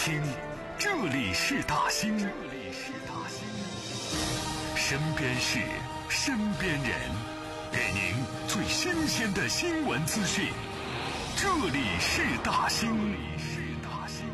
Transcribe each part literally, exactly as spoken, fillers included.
听，这里是大兴，这里是大兴，身边事，身边人，给您最新鲜的新闻资讯。这里是大兴，这里是大兴。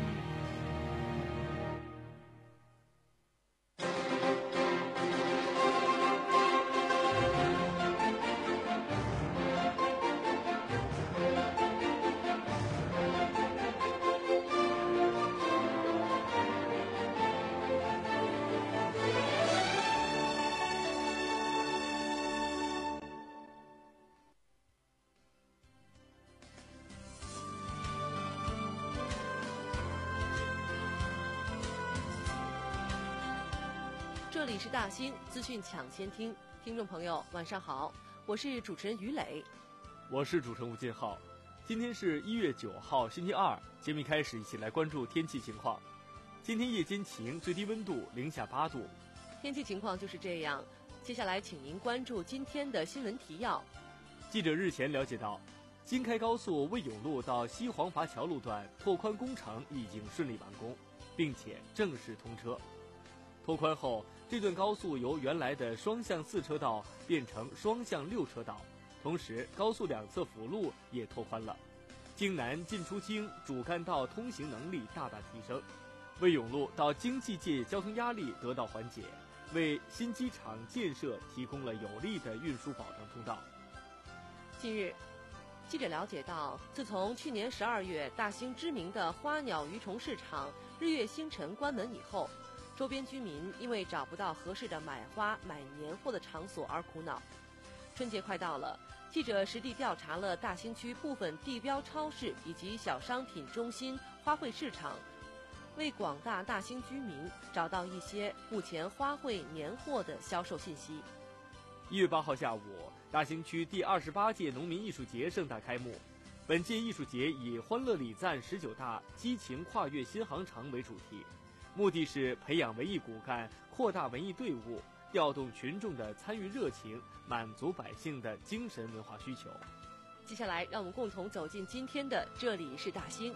这里是大兴资讯抢先听，听众朋友晚上好，我是主持人于磊， 我是主持人吴金浩。今天是一月九号星期二，节目一开始一起来关注天气情况。今天夜间晴，最低温度零下八度。 天气情况就是这样。接下来请您关注今天的新闻提要。 记者日前了解到，京开高速魏甬路到西黄筏桥路段拓宽工程已经顺利完工，并且正式通车。拓宽后，这段高速由原来的双向四车道变成双向六车道，同时高速两侧辅路也拓宽了，京南进出京主干道通行能力大大提升，魏甬路到京济界交通压力得到缓解，为新机场建设提供了有力的运输保障通道。 近日，记者了解到，自从去年十二月大兴知名的花鸟鱼虫市场日月星辰关门以后，周边居民因为找不到合适的买花买年货的场所而苦恼。春节快到了，记者实地调查了大兴区部分地标超市以及小商品中心花卉市场，为广大大兴居民找到一些目前花卉年货的销售信息。 一月八号下午，大兴区第二十八届农民艺术节盛大开幕。本届艺术节以欢乐礼赞十九大激情跨越新航程为主题，目的是培养文艺骨干，扩大文艺队伍，调动群众的参与热情，满足百姓的精神文化需求。 接下来让我们共同走进今天的这里是大兴。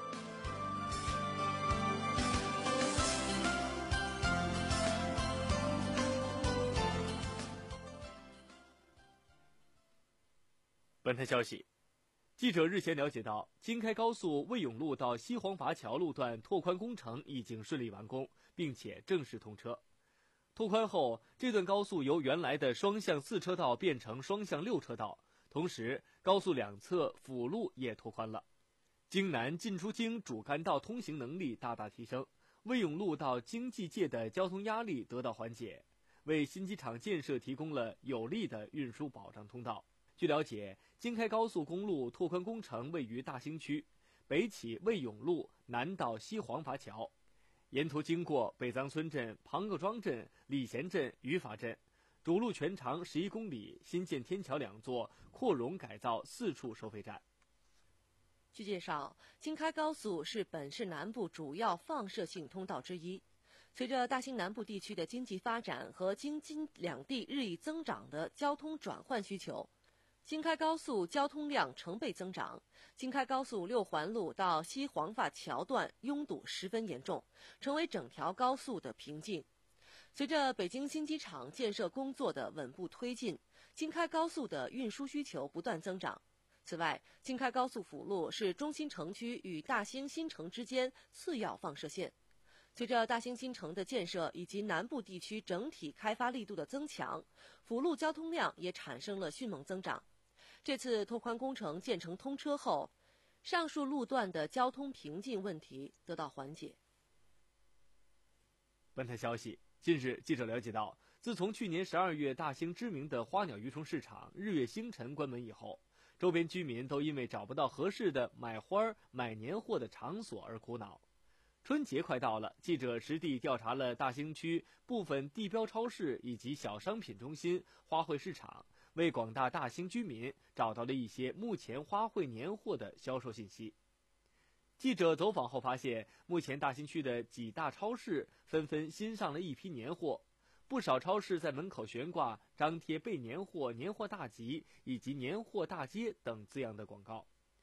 本台消息，记者日前了解到，京开高速魏甬路到西黄筏桥路段拓宽工程已经顺利完工，并且正式通车。拓宽后，这段高速由原来的双向四车道变成双向六车道，同时高速两侧辅路也拓宽了，京南进出京主干道通行能力大大提升，魏甬路到京济界的交通压力得到缓解，为新机场建设提供了有力的运输保障通道。据了解，京开高速公路拓宽工程位于大兴区，北起魏甬路，南到西黄筏桥，沿途经过北藏村镇、庞各庄镇、礼贤镇、于法镇，主路全长十一公里，新建天桥两座，扩容改造四处收费站。 据介绍，京开高速是本市南部主要放射性通道之一。随着大兴南部地区的经济发展和京津两地日益增长的交通转换需求，京开高速交通量成倍增长，京开高速六环路到西黄筏桥段拥堵十分严重，成为整条高速的瓶颈。随着北京新机场建设工作的稳步推进，京开高速的运输需求不断增长。此外，京开高速辅路是中心城区与大兴新城之间次要放射线。随着大兴新城的建设以及南部地区整体开发力度的增强，辅路交通量也产生了迅猛增长。这次拓宽工程建成通车后，上述路段的交通瓶颈问题得到缓解。 本台消息，近日记者了解到，自从去年十二月大兴知名的花鸟鱼虫市场日月星辰关门以后，周边居民都因为找不到合适的买花买年货的场所而苦恼。春节快到了，记者实地调查了大兴区部分地标超市以及小商品中心、花卉市场，为广大大兴居民找到了一些目前花卉年货的销售信息。记者走访后发现，目前大兴区的几大超市纷纷新上了一批年货，不少超市在门口悬挂张贴备年货、年货大集以及年货大街等字样的广告。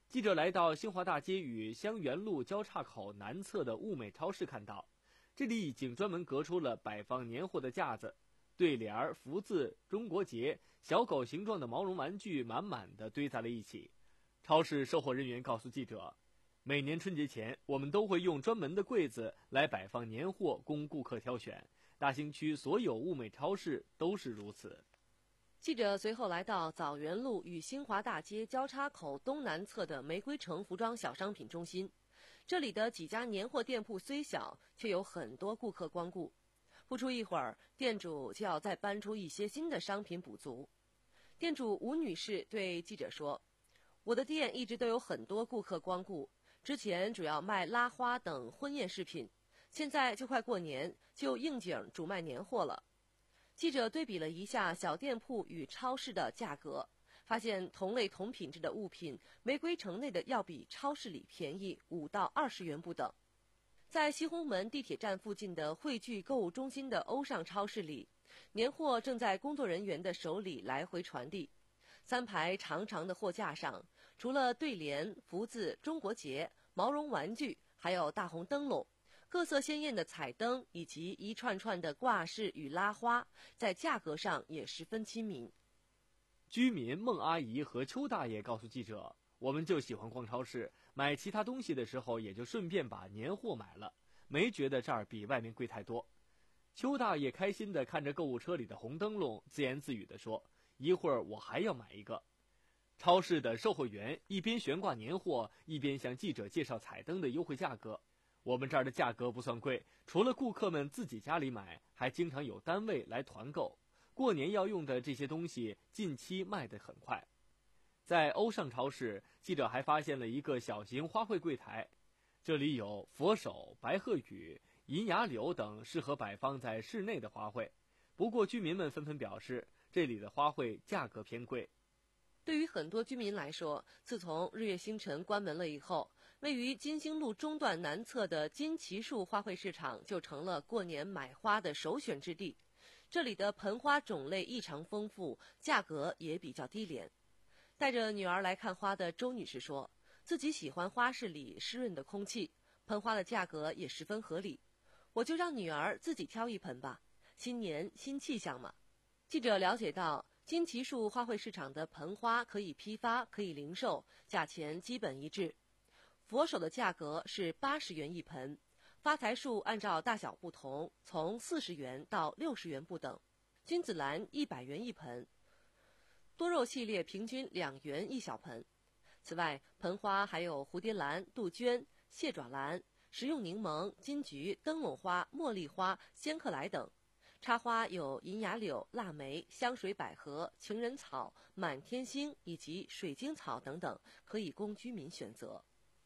记者来到新华大街与香园路交叉口南侧的物美超市，看到这里已经专门隔出了摆放年货的架子，对联、福字、中国结、小狗形状的毛绒玩具满满的堆在了一起。超市售货人员告诉记者，每年春节前，我们都会用专门的柜子来摆放年货供顾客挑选，大兴区所有物美超市都是如此。 记者随后来到枣园路与新华大街交叉口东南侧的玫瑰城服装小商品中心，这里的几家年货店铺虽小，却有很多顾客光顾。不出一会儿，店主就要再搬出一些新的商品补足。店主吴女士对记者说，我的店一直都有很多顾客光顾，之前主要卖拉花等婚宴饰品，现在就快过年，就应景主卖年货了。记者对比了一下小店铺与超市的价格，发现同类同品质的物品，玫瑰城内的要比超市里便宜五到二十元不等。在西红门地铁站附近的汇聚购物中心的欧尚超市里，年货正在工作人员的手里来回传递。三排长长的货架上，除了对联、福字、中国结、毛绒玩具，还有大红灯笼、各色鲜艳的彩灯以及一串串的挂饰与拉花，在价格上也十分亲民。 居民孟阿姨和邱大爷告诉记者，我们就喜欢逛超市，买其他东西的时候也就顺便把年货买了，没觉得这儿比外面贵太多。邱大爷开心地看着购物车里的红灯笼，自言自语地说，一会儿我还要买一个。超市的售货员一边悬挂年货，一边向记者介绍彩灯的优惠价格。我们这儿的价格不算贵，除了顾客们自己家里买，还经常有单位来团购。过年要用的这些东西近期卖得很快。在欧尚超市，记者还发现了一个小型花卉柜台，这里有佛手、白鹤羽、银芽柳等适合摆放在室内的花卉。不过居民们纷纷表示，这里的花卉价格偏贵。 对于很多居民来说，自从日月星辰关门了以后，位于金星路中段南侧的金奇树花卉市场就成了过年买花的首选之地。这里的盆花种类异常丰富，价格也比较低廉。带着女儿来看花的周女士说，自己喜欢花市里湿润的空气，盆花的价格也十分合理。我就让女儿自己挑一盆吧，新年新气象嘛。记者了解到，金奇树花卉市场的盆花可以批发，可以零售，价钱基本一致。佛手的价格是八十元一盆，发财树按照大小不同，从四十元到六十元不等。君子兰一百元一盆，多肉系列平均两元一小盆。此外，盆花还有蝴蝶兰、杜鹃、蟹爪兰、食用柠檬、金桔、灯笼花、茉莉花、仙客来等。插花有银芽柳、腊梅、香水百合、情人草、满天星以及水晶草等等，可以供居民选择。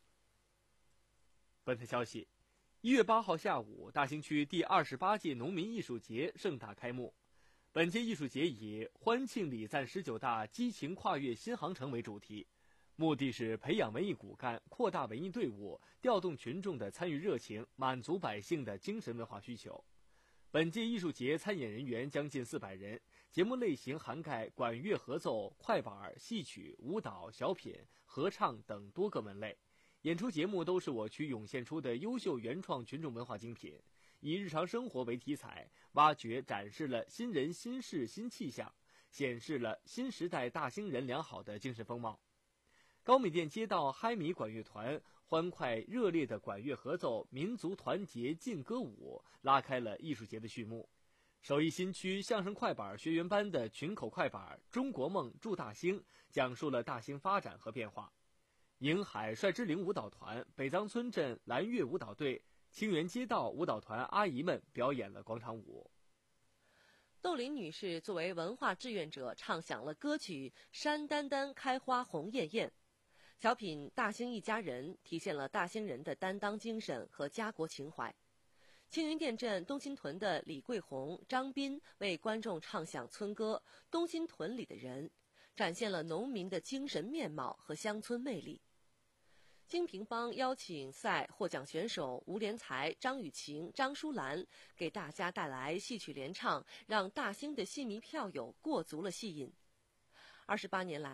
本台消息，一月八号下午，大兴区第二十八届农民艺术节盛大开幕。本届艺术节以欢庆礼赞十九大激情跨越新航程为主题，目的是培养文艺骨干，扩大文艺队伍，调动群众的参与热情，满足百姓的精神文化需求。本届艺术节参演人员将近四百人，节目类型涵盖管乐合奏、快板、戏曲、舞蹈、小品、合唱等多个门类。演出节目都是我区涌现出的优秀原创群众文化精品，以日常生活为题材，挖掘展示了新人新事新气象，显示了新时代大兴人良好的精神风貌。高米店街道嗨米管乐团欢快热烈的管乐合奏民族团结劲歌舞拉开了艺术节的序幕。首义新区相声快板学员班的群口快板中国梦祝大兴讲述了大兴发展和变化。迎海率之岭舞蹈团、北藏村镇蓝月舞蹈队、清源街道舞蹈团阿姨们表演了广场舞。 窦林女士作为文化志愿者唱响了歌曲《山丹丹开花红艳艳》。小品《大兴一家人》体现了大兴人的担当精神和家国情怀。青云店镇东新屯的李桂红、张斌为观众唱响村歌《东新屯里的人》，展现了农民的精神面貌和乡村魅力。金平帮邀请赛获奖选手吴连才、张雨晴、张淑兰给大家带来戏曲联唱，让大兴的戏迷票友过足了戏瘾。二十八年来，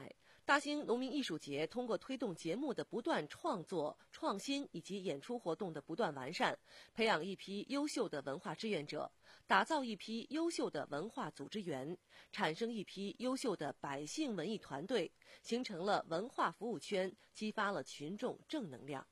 大兴农民艺术节通过推动节目的不断创作、创新以及演出活动的不断完善，培养一批优秀的文化志愿者，打造一批优秀的文化组织员，产生一批优秀的百姓文艺团队，形成了文化服务圈，激发了群众正能量。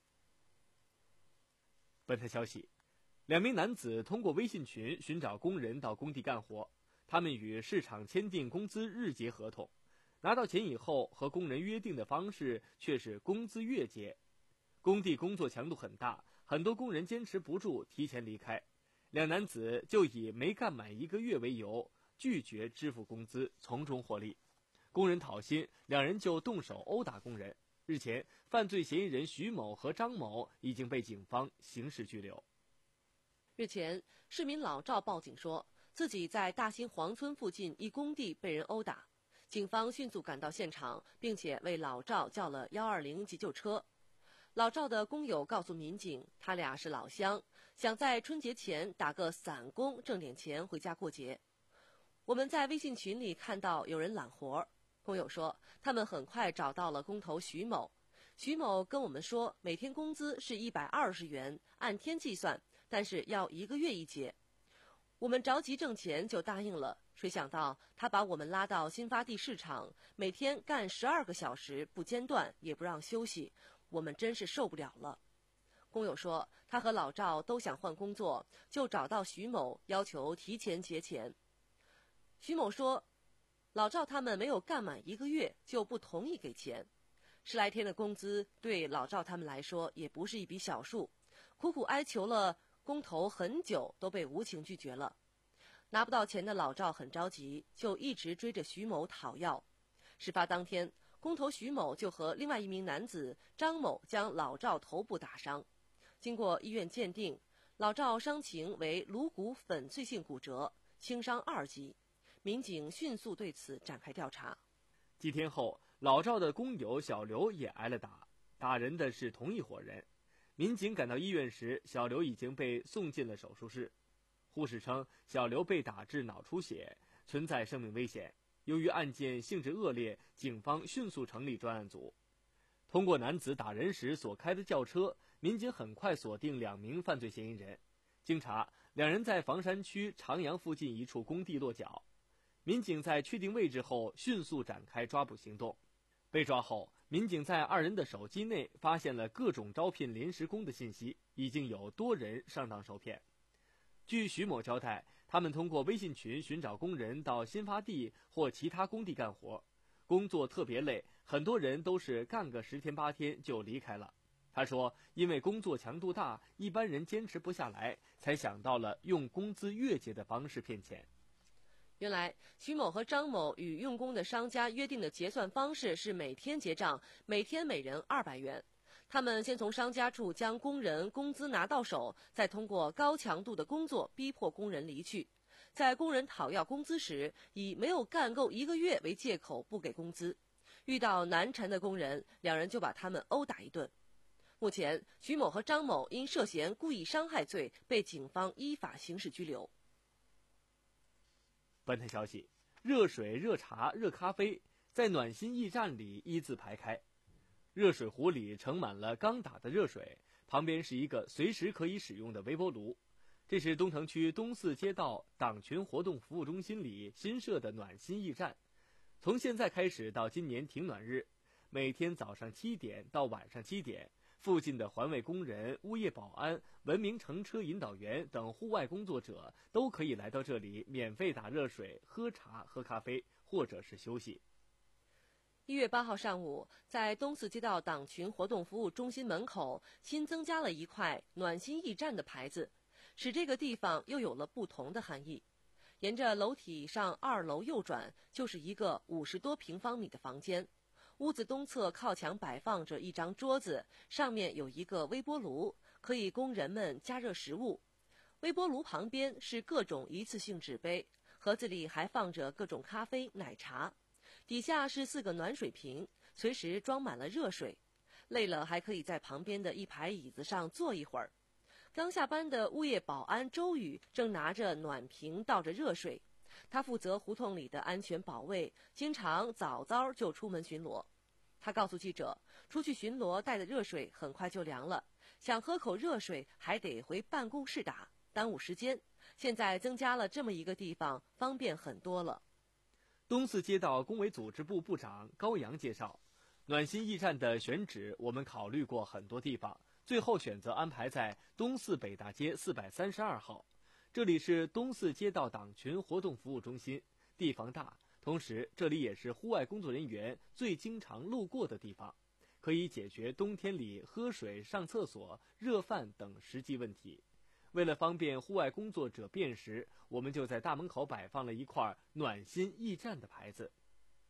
本台消息，两名男子通过微信群寻找工人到工地干活，他们与市场签订工资日结合同，拿到钱以后和工人约定的方式却是工资月结。工地工作强度很大，很多工人坚持不住提前离开，两男子就以没干满一个月为由拒绝支付工资，从中获利。工人讨薪，两人就动手殴打工人。日前，犯罪嫌疑人徐某和张某已经被警方刑事拘留。 日前，市民老赵报警说自己在大兴黄村附近一工地被人殴打，警方迅速赶到现场，并且为老赵叫了一二零急救车。老赵的工友告诉民警，他俩是老乡，想在春节前打个散工挣点钱回家过节。我们在微信群里看到有人揽活，工友说他们很快找到了工头徐某。徐某跟我们说，每天工资是一百二十元，按天计算，但是要一个月一结。我们着急挣钱就答应了，谁想到他把我们拉到新发地市场，每天干十二个小时不间断，也不让休息，我们真是受不了了。工友说他和老赵都想换工作，就找到徐某要求提前结钱。徐某说老赵他们没有干满一个月就不同意给钱，十来天的工资对老赵他们来说也不是一笔小数，苦苦哀求了工头很久都被无情拒绝了。拿不到钱的老赵很着急，就一直追着徐某讨要。事发当天，工头徐某就和另外一名男子张某将老赵头部打伤。经过医院鉴定，老赵伤情为颅骨粉碎性骨折，轻伤二级。民警迅速对此展开调查。 几天后，老赵的工友小刘也挨了打，打人的是同一伙人。民警赶到医院时，小刘已经被送进了手术室。护士称，小刘被打致脑出血，存在生命危险。由于案件性质恶劣，警方迅速成立专案组。通过男子打人时所开的轿车，民警很快锁定两名犯罪嫌疑人。经查，两人在房山区长阳附近一处工地落脚。民警在确定位置后，迅速展开抓捕行动。被抓后，民警在二人的手机内发现了各种招聘临时工的信息，已经有多人上当受骗。据徐某交代，他们通过微信群寻找工人到新发地或其他工地干活，工作特别累，很多人都是干个十天八天就离开了。他说，因为工作强度大，一般人坚持不下来，才想到了用工资月结的方式骗钱。 原来，徐某和张某与用工的商家约定的结算方式是每天结账，每天每人二百元。他们先从商家处将工人工资拿到手，再通过高强度的工作逼迫工人离去。在工人讨要工资时，以没有干够一个月为借口不给工资。遇到难缠的工人，两人就把他们殴打一顿。目前，徐某和张某因涉嫌故意伤害罪被警方依法刑事拘留。 本台消息，热水、热茶、热咖啡在暖心驿站里一字排开。热水壶里盛满了刚打的热水，旁边是一个随时可以使用的微波炉。这是东城区东四街道党群活动服务中心里新设的暖心驿站。从现在开始到今年停暖日，每天早上七点到晚上七点，附近的环卫工人、物业保安、文明乘车引导员等户外工作者都可以来到这里免费打热水、喝茶、喝咖啡，或者是休息。 一月八号上午，在东四街道党群活动服务中心门口新增加了一块暖心驿站的牌子，使这个地方又有了不同的含义。沿着楼体上二楼右转，就是一个五十多平方米的房间。屋子东侧靠墙摆放着一张桌子，上面有一个微波炉，可以供人们加热食物。微波炉旁边是各种一次性纸杯，盒子里还放着各种咖啡、奶茶。底下是四个暖水瓶，随时装满了热水。累了还可以在旁边的一排椅子上坐一会儿。刚下班的物业保安周宇正拿着暖瓶倒着热水，他负责胡同里的安全保卫，经常早早就出门巡逻。 他告诉记者，出去巡逻带的热水很快就凉了，想喝口热水还得回办公室打，耽误时间。现在增加了这么一个地方，方便很多了。 东四街道工委组织部部长高阳介绍，暖心驿站的选址我们考虑过很多地方，最后选择安排在东四北大街四百三十二号。这里是东四街道党群活动服务中心，地方大，同时这里也是户外工作人员最经常路过的地方，可以解决冬天里喝水、上厕所、热饭等实际问题。为了方便户外工作者辨识，我们就在大门口摆放了一块暖心驿站的牌子。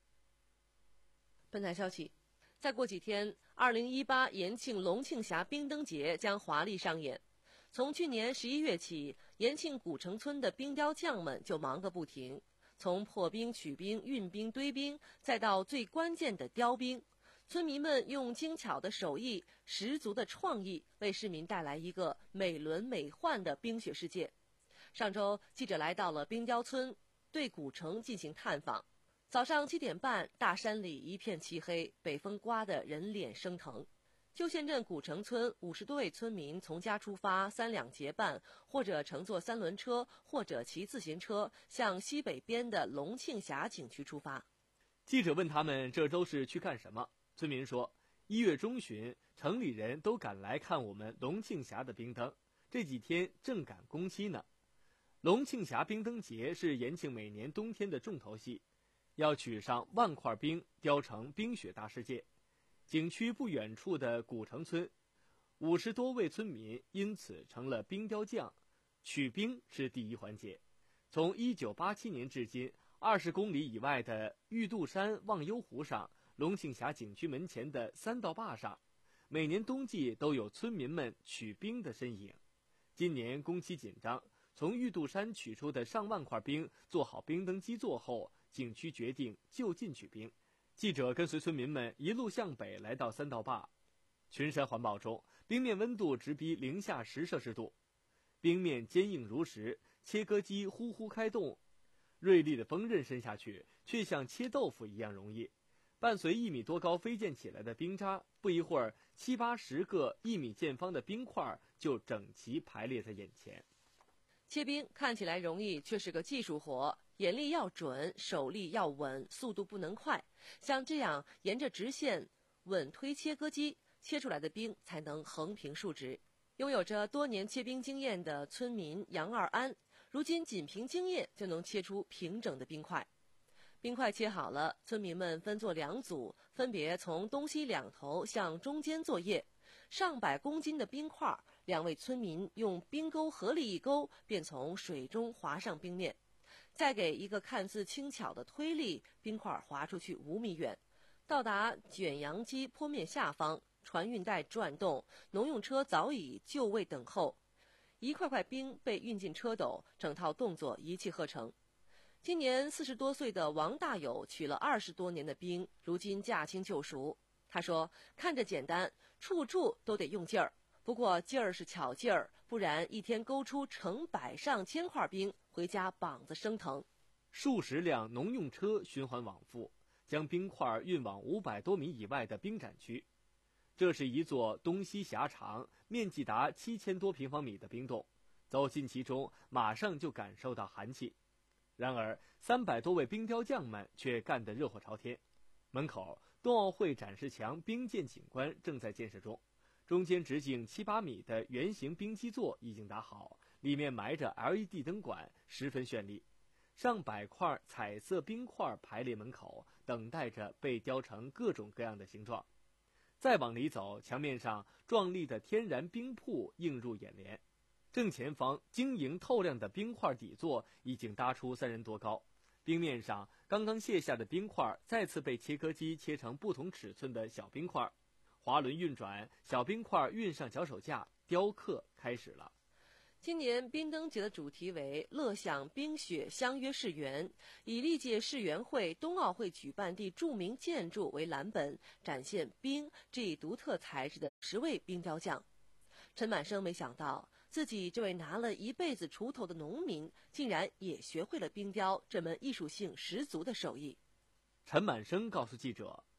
本台消息，再过几天，二零一八延庆龙庆峡冰灯节将华丽上演。从去年十一月起，延庆古城村的冰雕匠们就忙个不停，从破冰、取冰、运冰、堆冰，再到最关键的雕冰。村民们用精巧的手艺、十足的创意，为市民带来一个美轮美奂的冰雪世界。上周，记者来到了冰雕村，对古城进行探访。早上七点半，大山里一片漆黑，北风刮得人脸生疼。旧县镇古城村五十多位村民从家出发，三两结伴，或者乘坐三轮车，或者骑自行车，向西北边的龙庆峡景区出发。 记者问他们这都是去干什么？村民说，一月中旬，城里人都赶来看我们龙庆峡的冰灯，这几天正赶工期呢。龙庆峡冰灯节是延庆每年冬天的重头戏，要取上万块冰，雕成冰雪大世界。景区不远处的古城村，五十多位村民因此成了冰雕匠。取冰是第一环节。从一九八七年至今，二十公里以外的玉渡山忘忧湖上，龙庆峡景区门前的三道坝上，每年冬季都有村民们取冰的身影。今年工期紧张，从玉渡山取出的上万块冰做好冰灯基座后，景区决定就近取冰。记者跟随村民们一路向北来到三道坝，群山环抱中，冰面温度直逼零下十摄氏度，冰面坚硬如石，切割机呼呼开动，锐利的锋刃伸下去，却像切豆腐一样容易。伴随一米多高飞溅起来的冰渣，不一会儿，七八十个一米见方的冰块就整齐排列在眼前。 切冰看起来容易，却是个技术活，眼力要准，手力要稳，速度不能快。像这样沿着直线稳推切割机，切出来的冰才能横平竖直。拥有着多年切冰经验的村民杨二安，如今仅凭经验就能切出平整的冰块。冰块切好了，村民们分作两组，分别从东西两头向中间作业。上百公斤的冰块，两位村民用冰钩合力一勾，便从水中滑上冰面。再给一个看似轻巧的推力，冰块滑出去五米远，到达卷扬机坡面下方，船运带转动，农用车早已就位等候。一块块冰被运进车斗，整套动作一气呵成。今年四十多岁的王大友取了二十多年的冰，如今驾轻就熟。他说，看着简单，处处都得用劲儿，不过劲儿是巧劲儿，不然一天勾出成百上千块冰，回家膀子生疼。 数十辆农用车循环往复，将冰块运往五百多米以外的冰展区。这是一座东西狭长、面积达七千多平方米的冰洞，走进其中，马上就感受到寒气。然而，三百多位冰雕匠们却干得热火朝天。门口，冬奥会展示墙冰鉴景观正在建设中，中间直径七八米的圆形冰基座已经打好，里面埋着 L E D 灯管，十分绚丽。上百块彩色冰块排列门口，等待着被雕成各种各样的形状。再往里走，墙面上壮丽的天然冰瀑映入眼帘。正前方晶莹透亮的冰块底座已经搭出三人多高，冰面上刚刚卸下的冰块再次被切割机切成不同尺寸的小冰块，滑轮运转，小冰块运上脚手架，雕刻开始了。 今年冰灯节的主题为乐享冰雪相约世园，以历届世园会、冬奥会举办地著名建筑为蓝本，展现冰这一独特材质的十位冰雕匠。陈满生没想到，自己这位拿了一辈子锄头的农民，竟然也学会了冰雕这门艺术性十足的手艺。 陈满生告诉记者，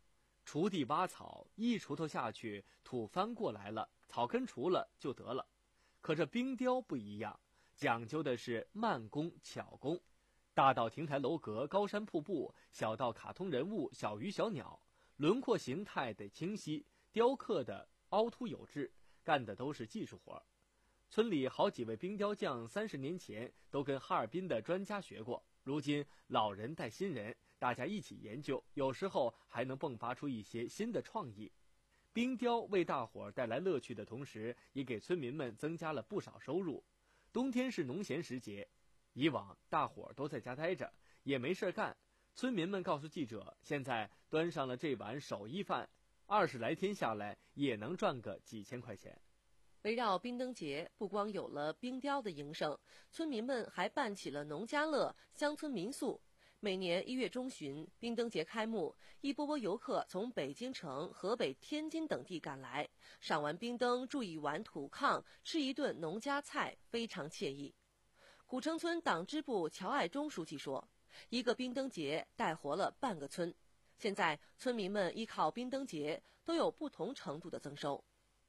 锄地挖草，一锄头下去，土翻过来了，草根除了就得了。可这冰雕不一样，讲究的是慢工巧工，大到亭台楼阁、高山瀑布，小到卡通人物、小鱼小鸟，轮廓形态得清晰，雕刻的凹凸有致，干的都是技术活。村里好几位冰雕匠三十年前都跟哈尔滨的专家学过，如今老人带新人，大家一起研究，有时候还能迸发出一些新的创意。冰雕为大伙儿带来乐趣的同时，也给村民们增加了不少收入。冬天是农闲时节，以往大伙儿都在家待着，也没事干。村民们告诉记者，现在端上了这碗手艺饭，二十来天下来也能赚个几千块钱。 围绕冰灯节，不光有了冰雕的营生，村民们还办起了农家乐、乡村民宿。每年一月中旬，冰灯节开幕，一波波游客从北京城、河北、天津等地赶来，赏完冰灯，住一晚土炕，吃一顿农家菜，非常惬意。古城村党支部乔爱忠书记说，一个冰灯节带活了半个村。现在村民们依靠冰灯节都有不同程度的增收。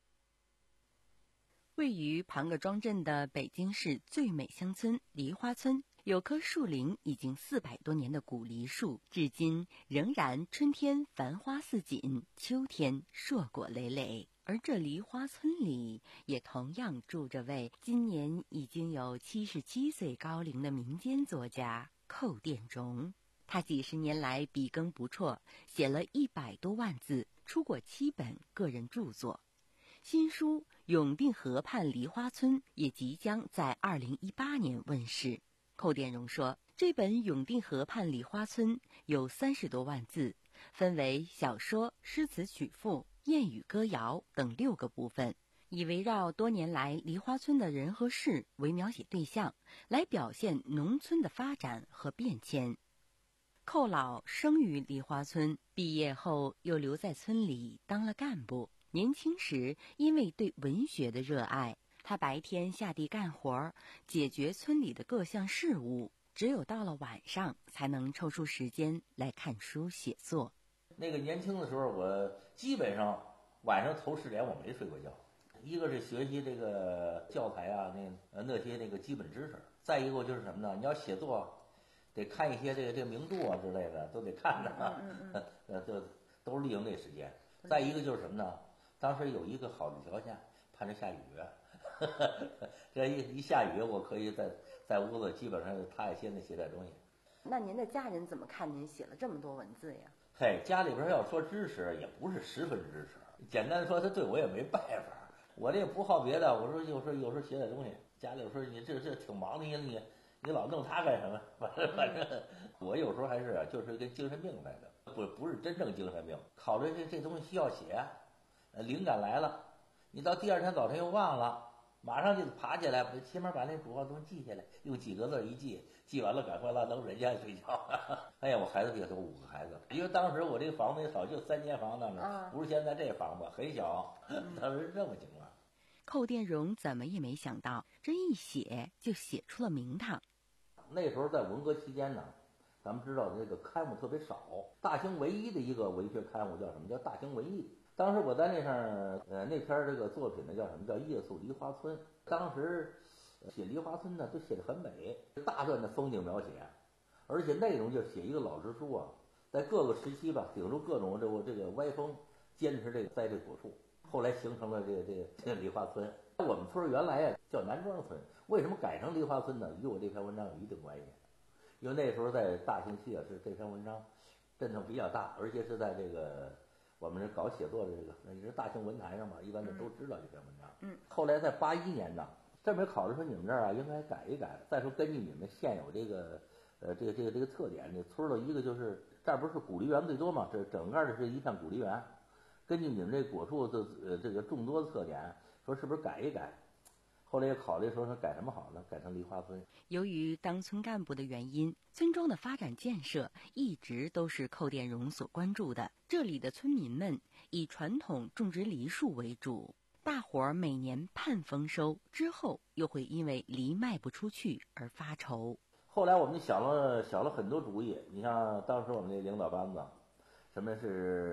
位于庞各庄镇的北京市最美乡村梨花村，有棵树龄已经四百多年的古梨树，至今仍然春天繁花似锦，秋天硕果累累。而这梨花村里也同样住着位今年已经有七十七岁高龄的民间作家寇殿荣。他几十年来笔耕不辍，写了一百多万字，出过七本个人著作。新书《永定河畔梨花村》也即将在二零一八年问世。寇殿荣说，这本《永定河畔梨花村》有三十多万字，分为小说、诗词曲赋、谚语歌谣等六个部分，以围绕多年来梨花村的人和事为描写对象，来表现农村的发展和变迁。寇老生于梨花村，毕业后又留在村里当了干部。年轻时因为对文学的热爱，他白天下地干活，解决村里的各项事务，只有到了晚上才能抽出时间来看书写作。 那个年轻的时候，我基本上晚上头十点我没睡过觉，一个是学习这个教材啊，那那些那个基本知识，再一个就是什么呢？你要写作，得看一些这个这个名著啊之类的，都得看着，嗯嗯呃，就都是利用那时间。再一个就是什么呢？当时有一个好的条件，盼着下雨，这一一下雨，我可以在在屋子基本上就踏下心的写点东西。 那您的家人怎么看您写了这么多文字呀？ 嘿，家里边要说支持，也不是十分支持。简单的说，他对我也没办法。我这不好别的，我说有时候有时候写点东西，家里说你这这挺忙的，你你你老弄它干什么？反正反正我有时候还是就是跟精神病似的，不不是真正精神病。考虑这这东西需要写，呃，灵感来了，你到第二天早晨又忘了。马上就爬起来，起码把那主要东西记下来，用几个字一记，记完了赶快拉灯人家睡觉。哎呀，我孩子比较多，五个孩子，因为当时我这个房子也少，就三间房当时，不是现在这房子很小，当时是这么情况。 寇殿荣怎么也没想到，这一写就写出了名堂。 那时候在文革期间呢，咱们知道这个刊物特别少，大兴唯一的一个文学刊物叫什么？叫《大兴文艺》。当时我在那上，呃，那篇这个作品呢叫什么？叫《夜宿梨花村》。当时写梨花村呢，都写得很美，大段的风景描写，而且内容就写一个老支书啊，在各个时期吧，顶住各种这个这个歪风，坚持这个栽这果树，后来形成了这个这个这个梨花村。我们村原来啊叫南庄村，为什么改成梨花村呢？与我这篇文章有一定关系，因为那时候在大兴区啊，是这篇文章震动比较大，而且是在这个。我们是搞写作的这个，那也是大兴文坛上嘛，一般的都知道这篇文章。嗯，后来在八一年呢，这边考虑说你们这儿啊应该改一改，再说根据你们现有这个，呃，这个这个这个特点，这村儿的一个就是这儿不是古梨园最多嘛，这整个的是一片古梨园，根据你们这果树的呃这个众多的特点，说是不是改一改？后来也考虑说说改什么好呢？改成梨花村。 由于当村干部的原因，村庄的发展建设一直都是寇殿荣所关注的。这里的村民们以传统种植梨树为主，大伙儿每年盼丰收之后，又会因为梨卖不出去而发愁。 后来我们想了想了很多主意，你像当时我们那领导班子，什么是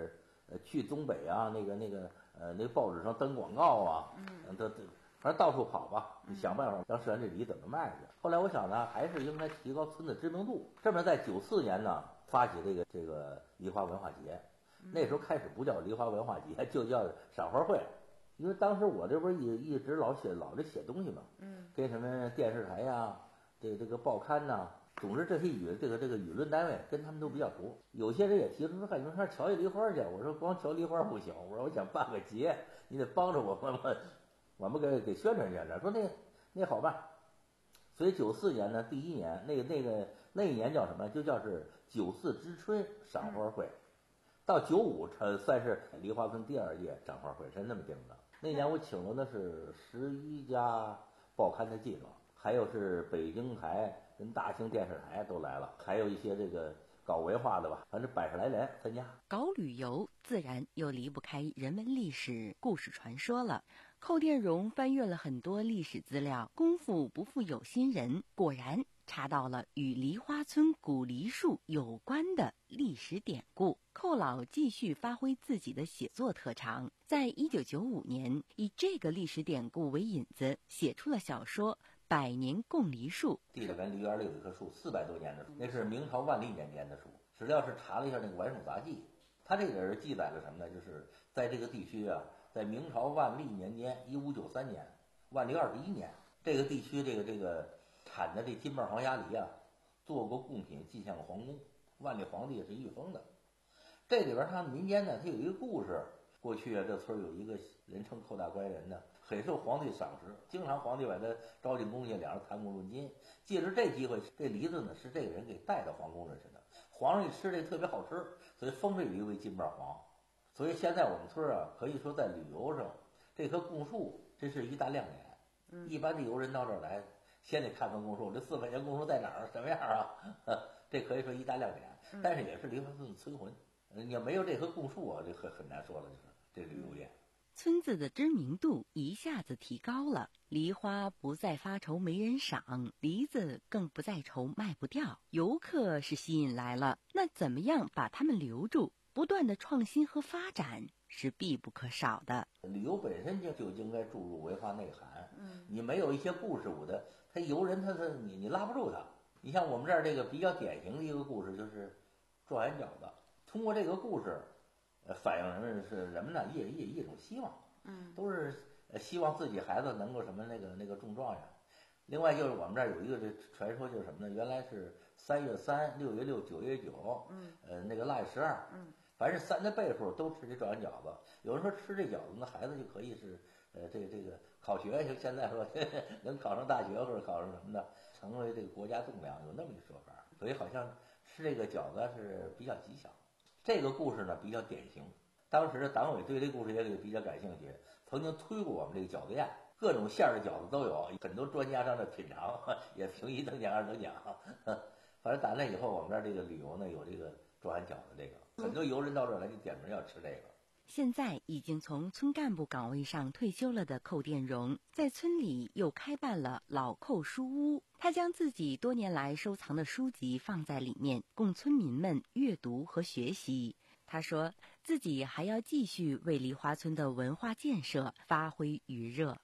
呃去东北啊，那个那个呃那个报纸上登广告啊，嗯，都都反正到处跑吧，你想办法让社员这梨怎么卖去。后来我想呢，还是应该提高村的知名度。这么在九四年呢，发起这个这个梨花文化节，那时候开始不叫梨花文化节，就叫赏花会。因为当时我这不是一一直老写老是写东西嘛，嗯，跟什么电视台呀、这这个报刊呐、总之这些舆这个这个舆论单位跟他们都比较熟。有些人也提出说，看你们上瞧一梨花去。我说光瞧梨花不行，我说我想办个节，你得帮着我们，我我们给给宣传宣传。说那那好办。所以九四年呢，第一年那个那个那一年叫什么？就叫是九四知春赏花会。到九五才算是梨花村第二届赏花会，是那么定的。那年我请了的是十一家报刊的记者，还有是北京台跟大兴电视台都来了，还有一些这个搞文化的吧，反正百十来人参加。 搞旅游自然又离不开人文历史、故事传说了。寇殿荣翻阅了很多历史资料，功夫不负有心人，果然查到了与梨花村古梨树有关的历史典故。寇老继续发挥自己的写作特长，在一九九五年以这个历史典故为引子，写出了小说《百年共梨树》。 地里边梨园里有一棵树，四百多年的树，那是明朝万历年间的树。史料是查了一下那个《晚蜀杂记》，他这里是记载了什么呢？就是在这个地区啊，在明朝万历年间一五九三年，万历二十一年，这个地区这个这个产的这金瓣黄鸭梨啊，做过贡品进向皇宫，万历皇帝是御封的。这里边他们民间呢，他有一个故事。过去啊，这村有一个人称寇大官人呢，很受皇帝赏识，经常皇帝把他招进宫去，两人谈古论今。借着这机会，这梨子呢是这个人给带到皇宫认识的。皇上一吃这特别好吃，所以封这梨为金瓣黄。所以现在我们村啊，可以说在旅游上，这棵贡树这是一大亮点。嗯，一般的游人到这儿来，先得看看贡树，这四百年贡树在哪儿，什么样啊？这可以说一大亮点，但是也是梨花村的催魂。你要没有这棵贡树啊，这很很难说了，就是这旅游业。 村子的知名度一下子提高了，梨花不再发愁没人赏，梨子更不再愁卖不掉，游客是吸引来了。那怎么样把他们留住？不断的创新和发展是必不可少的。 旅游本身就就应该注入文化内涵，嗯，你没有一些故事，我的他游人他他你你拉不住他。你像我们这儿这个比较典型的一个故事就是状元饺子。通过这个故事，呃，反映人们是人们呢一一一种希望，嗯，都是希望自己孩子能够什么那个那个中状元。另外就是我们这儿有一个这传说，就是什么呢？原来是三月三、六月六、九月九，嗯，呃，那个腊月十二，嗯，凡是三的倍数都吃这状元饺子。有人说吃这饺子，那孩子就可以是呃这个这个考学，就现在说呵呵能考上大学或者考上什么的，成为这个国家栋梁，有那么一说法。所以好像吃这个饺子是比较吉祥。这个故事呢比较典型，当时的党委对这故事也比较感兴趣，曾经推过我们这个饺子宴，各种馅儿的饺子都有，很多专家上这品尝，也评一等奖二等奖。反正打那以后，我们这儿这个旅游呢有这个状元饺子，这个很多游人到这儿来就点名要吃这个。 现在已经从村干部岗位上退休了的寇殿荣，在村里又开办了老寇书屋。他将自己多年来收藏的书籍放在里面，供村民们阅读和学习。他说自己还要继续为梨花村的文化建设发挥余热。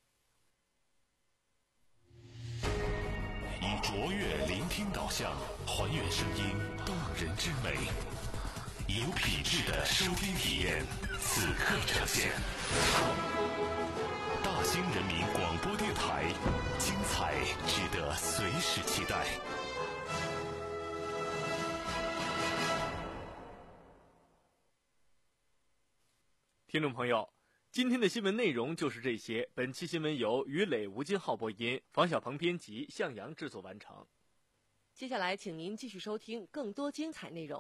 以卓越聆听导向，还原声音动人之美，以有品质的收听体验，此刻呈现。大兴人民广播电台，精彩值得随时期待。 听众朋友，今天的新闻内容就是这些。本期新闻由于磊、吴金浩播音，房小鹏编辑，向阳制作完成。 接下来，请您继续收听更多精彩内容。